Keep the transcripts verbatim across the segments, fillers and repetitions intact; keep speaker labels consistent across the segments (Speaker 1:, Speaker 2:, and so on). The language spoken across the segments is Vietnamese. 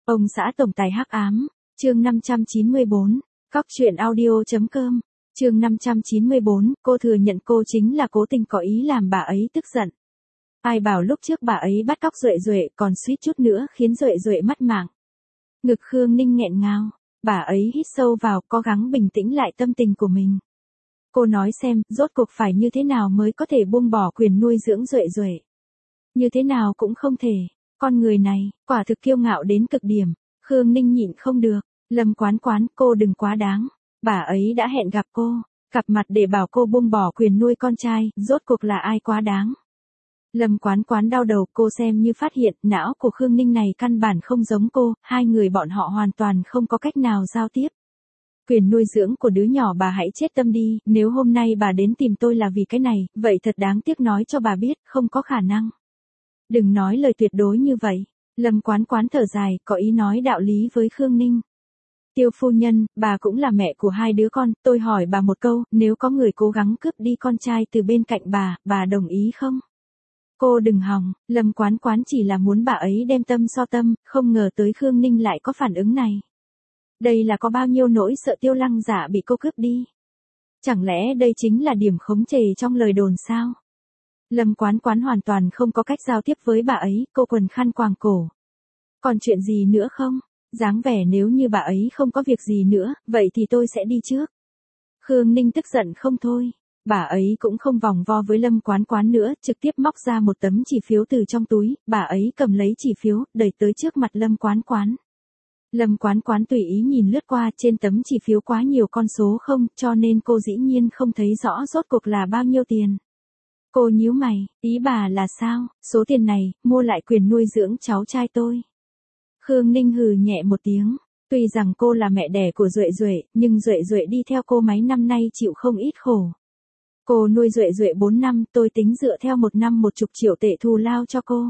Speaker 1: Ông xã tổng tài hắc ám, chương năm trăm chín mươi bốn, cóc truyện audio.com, chương năm trăm chín mươi bốn, cô thừa nhận cô chính là cố tình có ý làm bà ấy tức giận. Ai bảo lúc trước bà ấy bắt cóc Duệ Duệ còn suýt chút nữa khiến Duệ Duệ mất mạng. Ngực Khương Ninh nghẹn ngào, bà ấy hít sâu vào cố gắng bình tĩnh lại tâm tình của mình. Cô nói xem, rốt cuộc phải như thế nào mới có thể buông bỏ quyền nuôi dưỡng Duệ Duệ. Như thế nào cũng không thể, con người này, quả thực kiêu ngạo đến cực điểm. Khương Ninh nhịn không được, Lâm Quán Quán, cô đừng quá đáng. Bà ấy đã hẹn gặp cô, gặp mặt để bảo cô buông bỏ quyền nuôi con trai, rốt cuộc là ai quá đáng. Lâm Quán Quán đau đầu, cô xem như phát hiện, não của Khương Ninh này căn bản không giống cô, hai người bọn họ hoàn toàn không có cách nào giao tiếp. Quyền nuôi dưỡng của đứa nhỏ bà hãy chết tâm đi, nếu hôm nay bà đến tìm tôi là vì cái này, vậy thật đáng tiếc nói cho bà biết, không có khả năng. Đừng nói lời tuyệt đối như vậy. Lâm Quán Quán thở dài, có ý nói đạo lý với Khương Ninh. Tiêu phu nhân, bà cũng là mẹ của hai đứa con, tôi hỏi bà một câu, nếu có người cố gắng cướp đi con trai từ bên cạnh bà, bà đồng ý không? Cô đừng hòng, Lâm Quán Quán chỉ là muốn bà ấy đem tâm so tâm, không ngờ tới Khương Ninh lại có phản ứng này. Đây là có bao nhiêu nỗi sợ Tiêu Lăng Dạ bị cô cướp đi? Chẳng lẽ đây chính là điểm khống chế trong lời đồn sao? Lâm Quán Quán hoàn toàn không có cách giao tiếp với bà ấy, cô quần khăn quàng cổ. Còn chuyện gì nữa không? Dáng vẻ nếu như bà ấy không có việc gì nữa, vậy thì tôi sẽ đi trước. Khương Ninh tức giận không thôi. Bà ấy cũng không vòng vo với Lâm Quán Quán nữa, trực tiếp móc ra một tấm chỉ phiếu từ trong túi, bà ấy cầm lấy chỉ phiếu, đẩy tới trước mặt Lâm Quán Quán. Lâm Quán Quán tùy ý nhìn lướt qua, trên tấm chỉ phiếu quá nhiều con số không, cho nên cô dĩ nhiên không thấy rõ rốt cuộc là bao nhiêu tiền. Cô nhíu mày, ý bà là sao, số tiền này, mua lại quyền nuôi dưỡng cháu trai tôi. Khương Ninh hừ nhẹ một tiếng, tuy rằng cô là mẹ đẻ của Duệ Duệ, nhưng Duệ Duệ đi theo cô mấy năm nay chịu không ít khổ. Cô nuôi Duệ Duệ bốn năm, tôi tính dựa theo một năm một chục triệu tệ thù lao cho cô.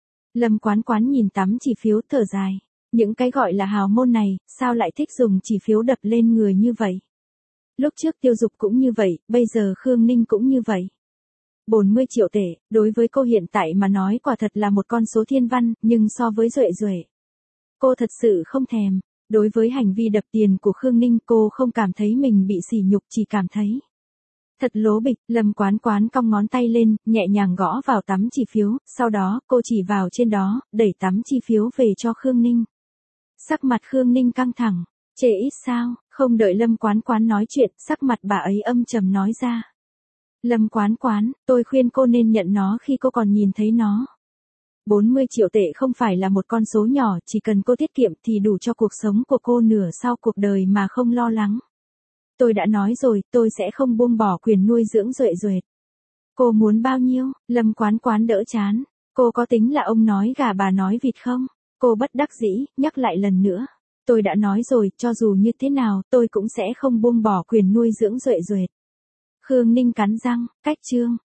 Speaker 1: Lâm Quán Quán nhìn tấm chỉ phiếu thở dài, những cái gọi là hào môn này, sao lại thích dùng chỉ phiếu đập lên người như vậy. Lúc trước Tiêu Dục cũng như vậy, bây giờ Khương Ninh cũng như vậy. bốn mươi triệu tệ, đối với cô hiện tại mà nói quả thật là một con số thiên văn, nhưng so với Duệ Duệ, cô thật sự không thèm. Đối với hành vi đập tiền của Khương Ninh, cô không cảm thấy mình bị sỉ nhục, chỉ cảm thấy thật lố bịch. Lâm Quán Quán cong ngón tay lên, nhẹ nhàng gõ vào tấm chỉ phiếu, sau đó cô chỉ vào trên đó, đẩy tấm chỉ phiếu về cho Khương Ninh. Sắc mặt Khương Ninh căng thẳng, chê ít sao, không đợi Lâm Quán Quán nói chuyện, sắc mặt bà ấy âm trầm nói ra. Lâm Quán Quán, tôi khuyên cô nên nhận nó khi cô còn nhìn thấy nó. bốn mươi triệu tệ không phải là một con số nhỏ, chỉ cần cô tiết kiệm thì đủ cho cuộc sống của cô nửa sau cuộc đời mà không lo lắng. Tôi đã nói rồi, tôi sẽ không buông bỏ quyền nuôi dưỡng Duệ Duệ. Cô muốn bao nhiêu? Lâm Quán Quán đỡ chán. Cô có tính là ông nói gà bà nói vịt không? Cô bất đắc dĩ, nhắc lại lần nữa. Tôi đã nói rồi, cho dù như thế nào, tôi cũng sẽ không buông bỏ quyền nuôi dưỡng Duệ Duệ. Khương Ninh cắn răng, cách chương.